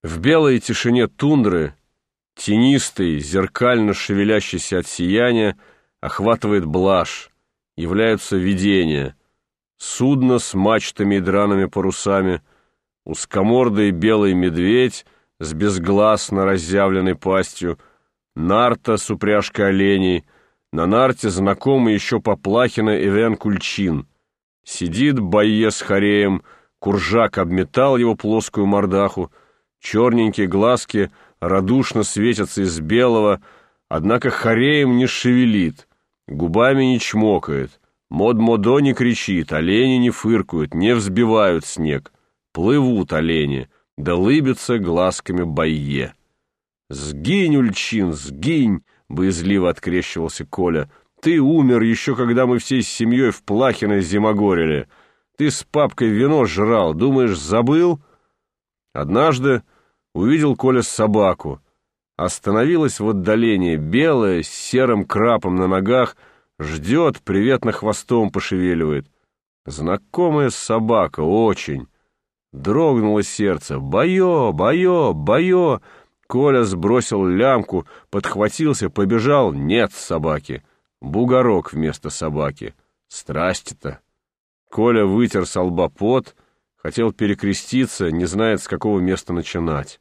В белой тишине тундры, тенистой, зеркально шевелящейся от сияния, охватывает блажь, являются видения. Судно с мачтами и драными парусами, узкомордый белый медведь с безгласно разъявленной пастью, нарта с упряжкой оленей, на нарте знакомый еще Поплахина Эвен Кульчин. Сидит Байе с хореем, куржак обметал его плоскую мордаху, черненькие глазки радушно светятся из белого, однако хореем не шевелит, губами не чмокает, мод-модо не кричит, олени не фыркают, не взбивают снег, плывут олени, да лыбятся глазками Байе. «Сгинь, Ульчин, сгинь!» — боязливо открещивался Коля. «Ты умер еще, когда мы всей семьей в Плахиной зимогорили. Ты с папкой вино жрал, думаешь, забыл?» Однажды увидел Коля собаку. Остановилась в отдалении, белая, с серым крапом на ногах, ждет, приветно хвостом пошевеливает. Знакомая собака, очень. Дрогнуло сердце. «Байо, Байо, Байо!» Коля сбросил лямку, подхватился, побежал. Нет собаки. Бугорок вместо собаки. Страсти-то. Коля вытер со лба пот, хотел перекреститься, не знает, с какого места начинать.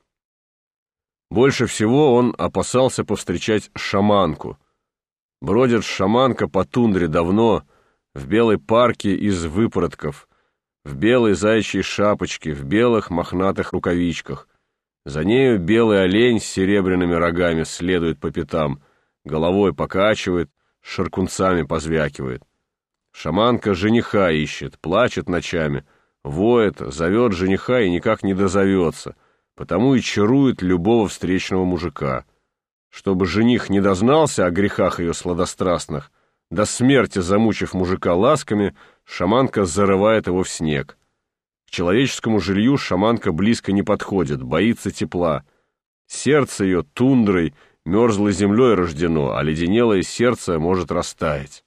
Больше всего он опасался повстречать шаманку. Бродит шаманка по тундре давно, в белой парке из выпоротков, в белой заячьей шапочке, в белых мохнатых рукавичках. За нею белый олень с серебряными рогами следует по пятам, головой покачивает, шаркунцами позвякивает. Шаманка жениха ищет, плачет ночами, воет, зовет жениха и никак не дозовется, потому и чарует любого встречного мужика. Чтобы жених не дознался о грехах ее сладострастных, до смерти замучив мужика ласками, шаманка зарывает его в снег. К человеческому жилью шаманка близко не подходит, боится тепла. Сердце ее тундрой, мерзлой землей рождено, а леденелое сердце может растаять.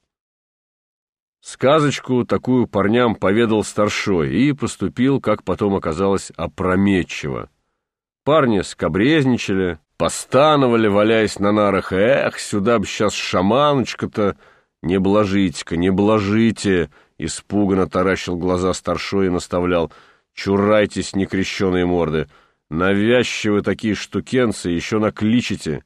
Сказочку такую парням поведал старшой и поступил, как потом оказалось, опрометчиво. Парни скабрезничали, постановали, валяясь на нарах. «Эх, сюда б сейчас шаманочка-то! Не блажите-ка, не блажите!» Испуганно таращил глаза старшой и наставлял: «Чурайтесь, некрещеные морды! Навязчивы такие штукенцы, еще накличите!»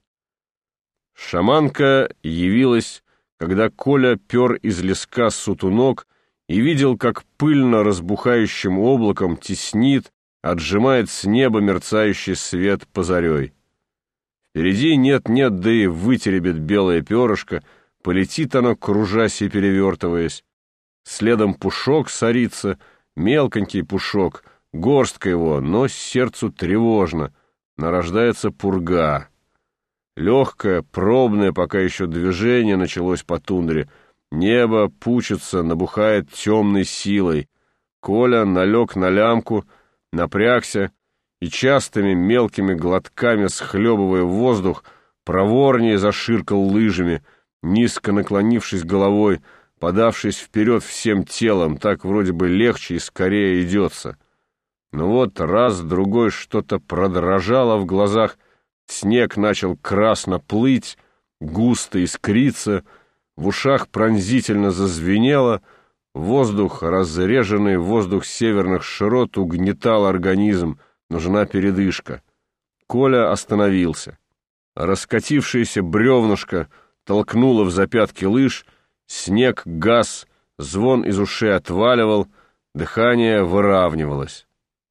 Шаманка явилась, когда Коля пер из леска сутунок и видел, как пыльно разбухающим облаком теснит, отжимает с неба мерцающий свет позарей. Впереди нет-нет, да и вытеребит белое перышко, полетит оно, кружась и перевертываясь. Следом пушок сорится, мелконький пушок, горстка его, но сердцу тревожно, нарождается пурга. Легкое, пробное пока еще движение началось по тундре. Небо пучится, набухает темной силой. Коля налег на лямку, напрягся и частыми мелкими глотками, схлебывая воздух, проворнее заширкал лыжами, низко наклонившись головой, подавшись вперед всем телом, так вроде бы легче и скорее идется. Но вот раз-другой что-то продрожало в глазах, снег начал красно плыть, густо искриться, в ушах пронзительно зазвенело, воздух, разреженный воздух северных широт, угнетал организм, нужна передышка. Коля остановился. Раскатившееся бревнышко толкнуло в запятки лыж, снег гас, звон из ушей отваливал, дыхание выравнивалось.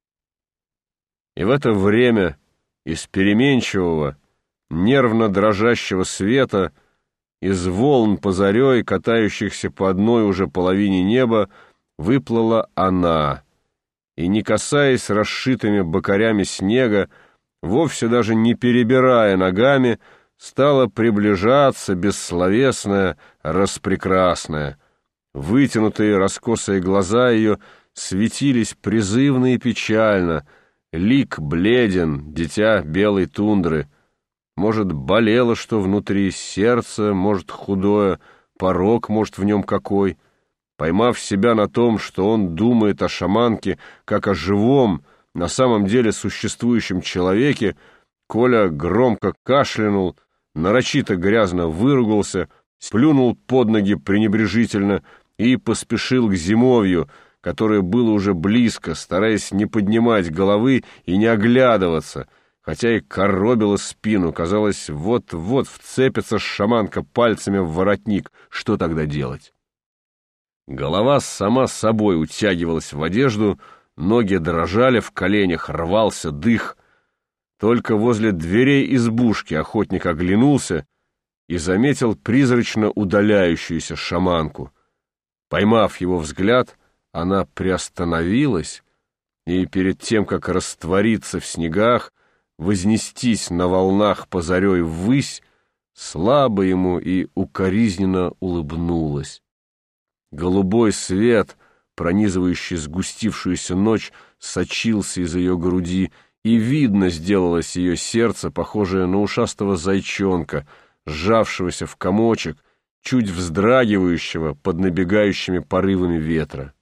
И в это время из переменчивого, нервно дрожащего света, из волн позарей, катающихся по одной уже половине неба, выплыла она, и, не касаясь расшитыми бокарями снега, вовсе даже не перебирая ногами, стала приближаться бессловесная, распрекрасная. Вытянутые раскосые глаза ее светились призывно и печально, лик бледен, дитя белой тундры. Может, болело что внутри, сердце, может, худое, порок, может, в нем какой. Поймав себя на том, что он думает о шаманке, как о живом, на самом деле существующем человеке, Коля громко кашлянул, нарочито грязно выругался, сплюнул под ноги пренебрежительно и поспешил к Зимовью, которое было уже близко, стараясь не поднимать головы и не оглядываться, хотя и коробило спину, казалось, вот-вот вцепится шаманка пальцами в воротник. Что тогда делать? Голова сама собой утягивалась в одежду, ноги дрожали, в коленях рвался дых. Только возле дверей избушки охотник оглянулся и заметил призрачно удаляющуюся шаманку. Поймав его взгляд, она приостановилась, и перед тем, как раствориться в снегах, вознестись на волнах позарей ввысь, слабо ему и укоризненно улыбнулась. Голубой свет, пронизывающий сгустившуюся ночь, сочился из ее груди, и видно сделалось ее сердце, похожее на ушастого зайчонка, сжавшегося в комочек, чуть вздрагивающего под набегающими порывами ветра.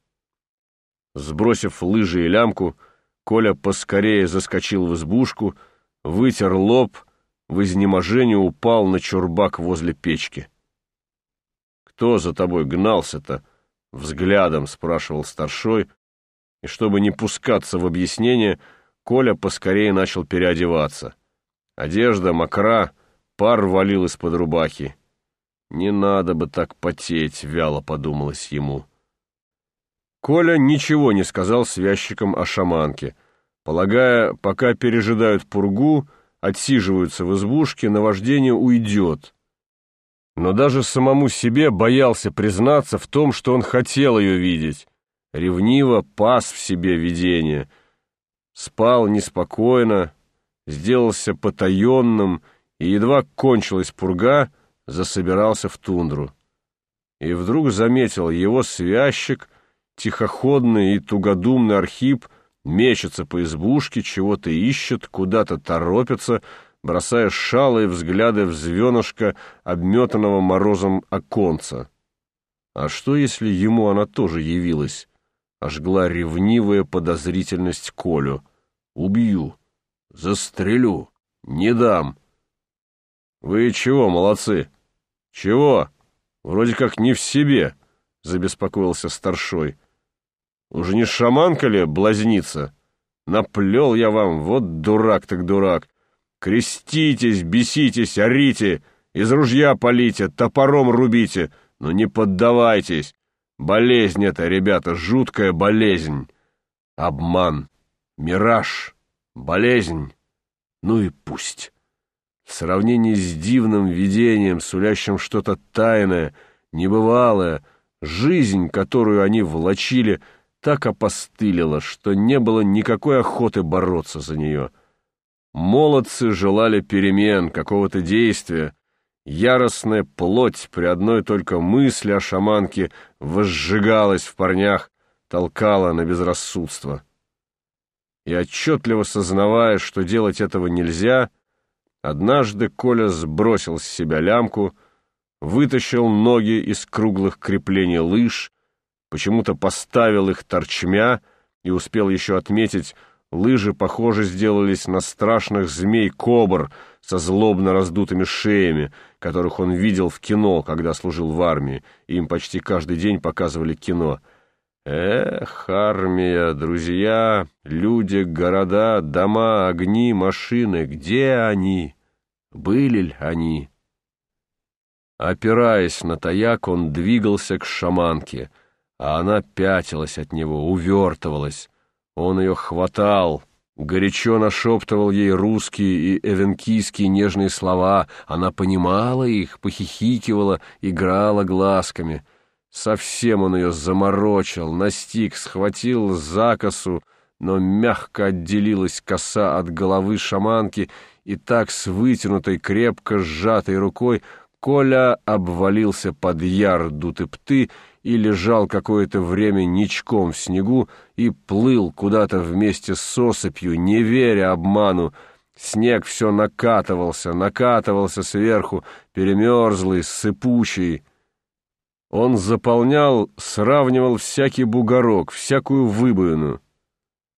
Сбросив лыжи и лямку, Коля поскорее заскочил в избушку, вытер лоб, в изнеможении упал на чурбак возле печки. «Кто за тобой гнался-то?» — взглядом спрашивал старшой, и чтобы не пускаться в объяснение, Коля поскорее начал переодеваться. Одежда мокра, пар валил из-под рубахи. «Не надо бы так потеть», — вяло подумалось ему. Коля ничего не сказал связчикам о шаманке, полагая, пока пережидают пургу, отсиживаются в избушке, наваждение уйдет. Но даже самому себе боялся признаться в том, что он хотел ее видеть. Ревниво пас в себе видение. Спал неспокойно, сделался потаенным, и едва кончилась пурга, засобирался в тундру. И вдруг заметил, его связчик, тихоходный и тугодумный Архип, мечется по избушке, чего-то ищет, куда-то торопится, бросая шалые взгляды в звенышко обметанного морозом оконца. А что, если ему она тоже явилась? Ожгла ревнивая подозрительность Колю. «Убью, застрелю, не дам». «Вы чего, молодцы? Чего? Вроде как не в себе», — забеспокоился старшой. «Уже не шаманка ли блазнится? Наплел я вам, вот дурак так дурак. Креститесь, беситесь, орите, из ружья палите, топором рубите, но не поддавайтесь. Болезнь это, ребята, жуткая болезнь. Обман, мираж, болезнь. Ну и пусть. В сравнении с дивным видением, сулящим что-то тайное, небывалое, жизнь, которую они влачили, так опостылила, что не было никакой охоты бороться за нее. Молодцы желали перемен, какого-то действия. Яростная плоть при одной только мысли о шаманке возжигалась в парнях, толкала на безрассудство. И отчетливо сознавая, что делать этого нельзя, однажды Коля сбросил с себя лямку, вытащил ноги из круглых креплений лыж, почему-то поставил их торчмя и успел еще отметить, лыжи, похоже, сделались на страшных змей-кобр со злобно раздутыми шеями, которых он видел в кино, когда служил в армии, и им почти каждый день показывали кино. Эх, армия, друзья, люди, города, дома, огни, машины, где они? Были ли они? Опираясь на таяк, он двигался к шаманке, а она пятилась от него, увертывалась. Он ее хватал, горячо нашептывал ей русские и эвенкийские нежные слова. Она понимала их, похихикивала, играла глазками. Совсем он ее заморочил, настиг, схватил за косу, но мягко отделилась коса от головы шаманки, и так с вытянутой, крепко сжатой рукой Коля обвалился под яр дуты пты и лежал какое-то время ничком в снегу и плыл куда-то вместе с осыпью, не веря обману. Снег все накатывался сверху, перемерзлый, сыпучий. Он заполнял, сравнивал всякий бугорок, всякую выбоину.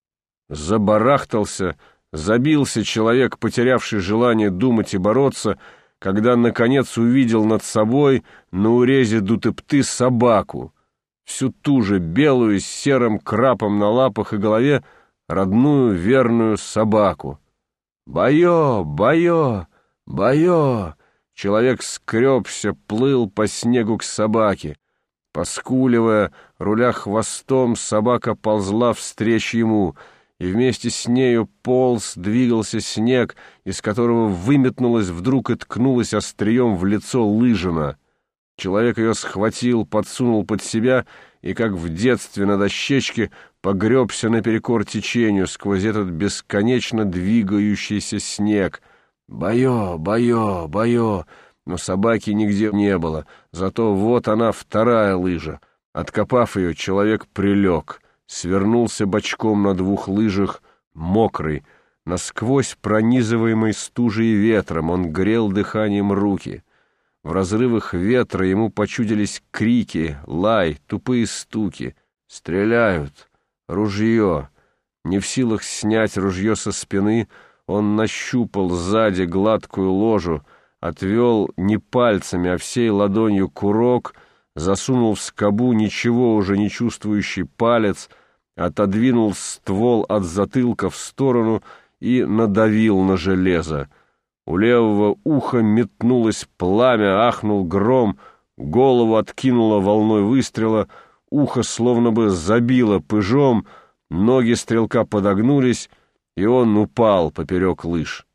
Забарахтался, забился человек, потерявший желание думать и бороться, когда, наконец, увидел над собой на урезе Дутепты собаку, всю ту же белую с серым крапом на лапах и голове, родную верную собаку. «Байо! Байо! Байо!» Человек скребся, плыл по снегу к собаке. Поскуливая, руля хвостом, собака ползла встреч ему, и вместе с нею полз, двигался снег, из которого выметнулась вдруг и ткнулась острием в лицо лыжина. Человек ее схватил, подсунул под себя и, как в детстве на дощечке, погребся наперекор течению сквозь этот бесконечно двигающийся снег. «Байо! Байо! Байо!» Но собаки нигде не было, зато вот она, вторая лыжа. Откопав ее, человек прилег, свернулся бочком на двух лыжах, мокрый, насквозь пронизываемый стужей и ветром, он грел дыханием руки. В разрывах ветра ему почудились крики, лай, тупые стуки. Стреляют. Ружье. Не в силах снять ружье со спины, он нащупал сзади гладкую ложу, отвел не пальцами, а всей ладонью курок, засунул в скобу ничего уже не чувствующий палец, отодвинул ствол от затылка в сторону и надавил на железо. У левого уха метнулось пламя, ахнул гром, голову откинуло волной выстрела, ухо словно бы забило пыжом, ноги стрелка подогнулись, и он упал поперек лыж.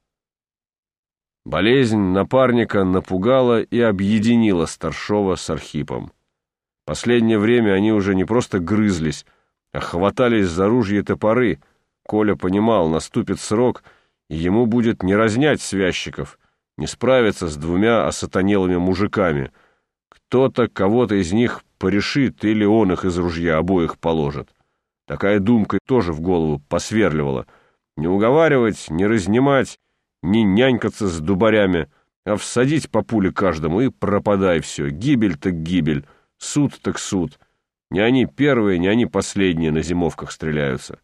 Болезнь напарника напугала и объединила Старшова с Архипом. Последнее время они уже не просто грызлись, а хватались за ружья и топоры. Коля понимал, наступит срок, и ему будет не разнять связчиков, не справиться с двумя осатанелыми мужиками. Кто-то кого-то из них порешит, или он их из ружья обоих положит. Такая думка тоже в голову посверливала. Не уговаривать, не разнимать, не нянькаться с дубарями, а всадить по пуле каждому и пропадай все. Гибель так гибель, суд так суд. Не они первые, не они последние на зимовках стреляются.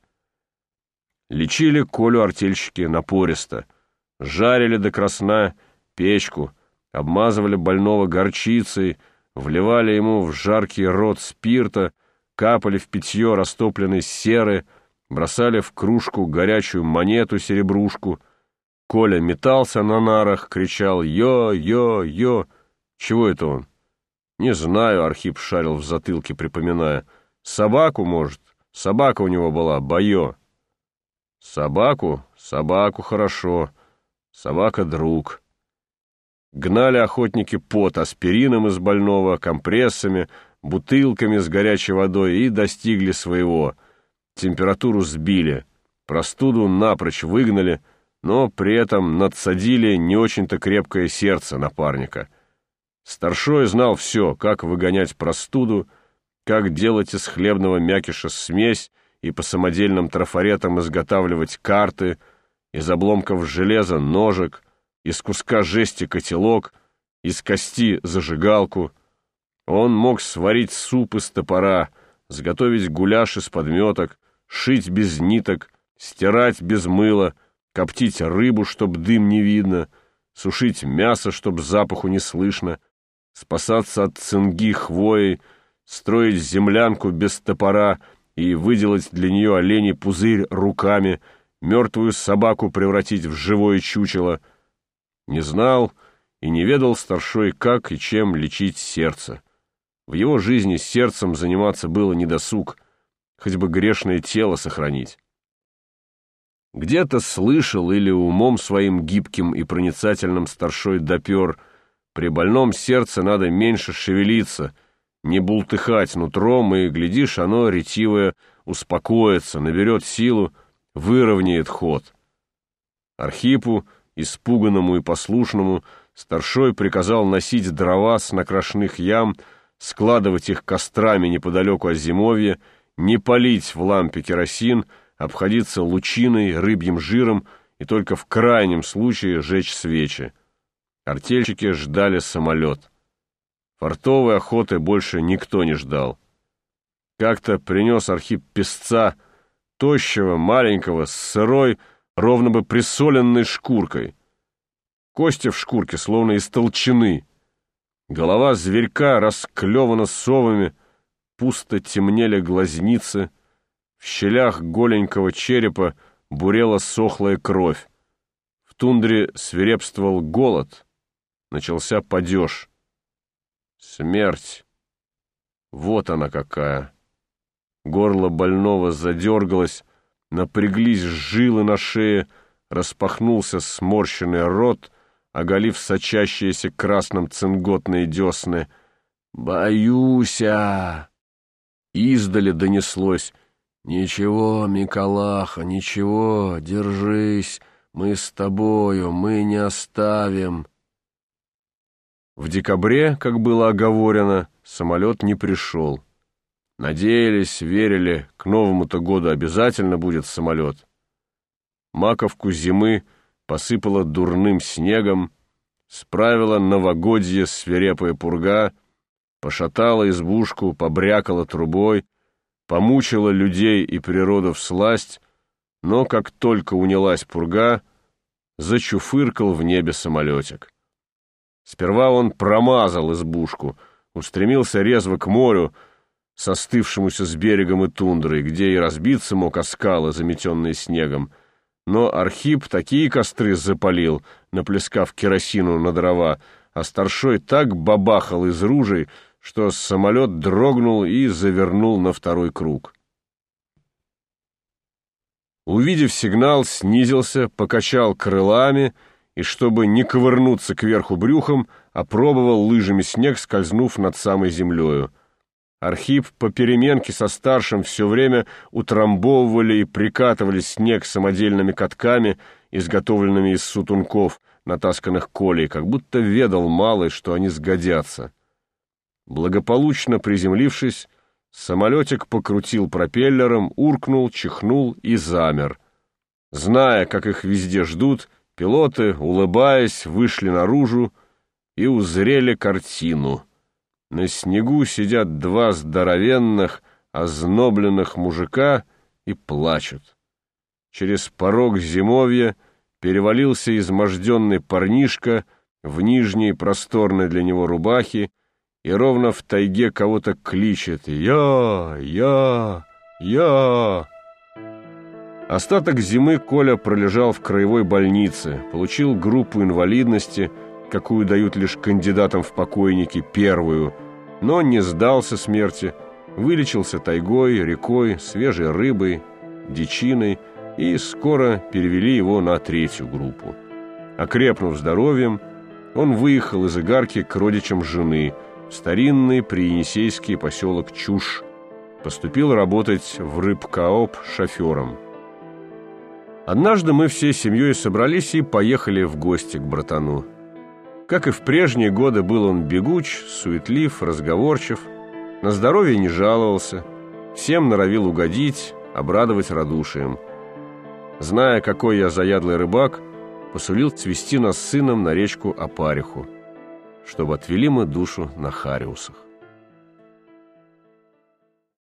Лечили Колю артельщики напористо. Жарили до красна печку, обмазывали больного горчицей, вливали ему в жаркий рот спирта, капали в питье растопленной серы, бросали в кружку горячую монету-серебрушку. Коля метался на нарах, кричал «Йо-йо-йо!» Чего это он? Не знаю, Архип шарил в затылке, припоминая. Собаку, может? Собака у него была, Байо. Собаку? Собаку хорошо. Собака — друг. Гнали охотники пот аспирином из больного, компрессами, бутылками с горячей водой и достигли своего. Температуру сбили, простуду напрочь выгнали, но при этом надсадили не очень-то крепкое сердце напарника. Старшой знал все, как выгонять простуду, как делать из хлебного мякиша смесь и по самодельным трафаретам изготавливать карты, из обломков железа ножик, из куска жести котелок, из кости зажигалку. Он мог сварить суп из топора, сготовить гуляш из подметок, шить без ниток, стирать без мыла, коптить рыбу, чтоб дым не видно, сушить мясо, чтоб запаху не слышно, спасаться от цинги хвоей, строить землянку без топора и выделать для нее оленей пузырь руками, мертвую собаку превратить в живое чучело. Не знал и не ведал Старшой, как и чем лечить сердце. В его жизни сердцем заниматься было недосуг, хоть бы грешное тело сохранить. Где-то слышал или умом своим гибким и проницательным Старшой допер: при больном сердце надо меньше шевелиться, не бултыхать нутром, и, глядишь, оно ретивое успокоится, наберет силу, выровняет ход. Архипу, испуганному и послушному, Старшой приказал носить дрова с накрашенных ям, складывать их кострами неподалеку от зимовья, не палить в лампе керосин, обходиться лучиной, рыбьим жиром и только в крайнем случае жечь свечи. Артельщики ждали самолет. Фартовой охоты больше никто не ждал. Как-то принес Архип песца, тощего, маленького, с сырой, ровно бы присоленной шкуркой. Кости в шкурке словно из толчины. Голова зверька расклевана совами, пусто темнели глазницы, в щелях голенького черепа бурела сохлая кровь. В тундре свирепствовал голод, начался падеж. Смерть. Вот она какая. Горло больного задергалось, напряглись жилы на шее, распахнулся сморщенный рот, оголив сочащиеся красным цинготные десны. «Боюся!» Издали донеслось: «Ничего, Миколаха, ничего, держись, мы с тобою, мы не оставим». В декабре, как было оговорено, самолет не пришел. Надеялись, верили, к Новому-то году обязательно будет самолет. Маковку зимы посыпала дурным снегом, справила новогодье свирепая пурга, пошатала избушку, побрякала трубой, помучила людей и природу всласть, но как только унялась пурга, зачуфыркал в небе самолетик. Сперва он промазал избушку, устремился резво к морю, состывшемуся с берегом и тундрой, где и разбиться мог о скалы, заметенные снегом. Но Архип такие костры запалил, наплескав керосину на дрова, а старшой так бабахал из ружей, что самолет дрогнул и завернул на второй круг. Увидев сигнал, снизился, покачал крылами и, чтобы не ковырнуться кверху брюхом, опробовал лыжами снег, скользнув над самой землею. Архип по переменке со старшим все время утрамбовывали и прикатывали снег самодельными катками, изготовленными из сутунков, натасканных колей, как будто ведал малый, что они сгодятся. Благополучно приземлившись, самолетик покрутил пропеллером, уркнул, чихнул и замер. Зная, как их везде ждут, пилоты, улыбаясь, вышли наружу и узрели картину. На снегу сидят два здоровенных, ознобленных мужика и плачут. Через порог зимовья перевалился изможденный парнишка в нижней просторной для него рубахе и ровно в тайге кого-то кличет: «Я! Я!» Остаток зимы Коля пролежал в краевой больнице, получил группу инвалидности, какую дают лишь кандидатам в покойники, первую, но не сдался смерти, вылечился тайгой, рекой, свежей рыбой, дичиной, и скоро перевели его на третью группу. Окрепнув здоровьем, он выехал из Игарки к родичам жены в старинный приенисейский поселок Чуш, поступил работать в рыбкооп шофером. Однажды мы всей семьей собрались и поехали в гости к братану. Как и в прежние годы, был он бегуч, суетлив, разговорчив, на здоровье не жаловался, всем норовил угодить, обрадовать радушием. Зная, какой я заядлый рыбак, посулил свести нас с сыном на речку Опариху, чтобы отвели мы душу на Хариусах.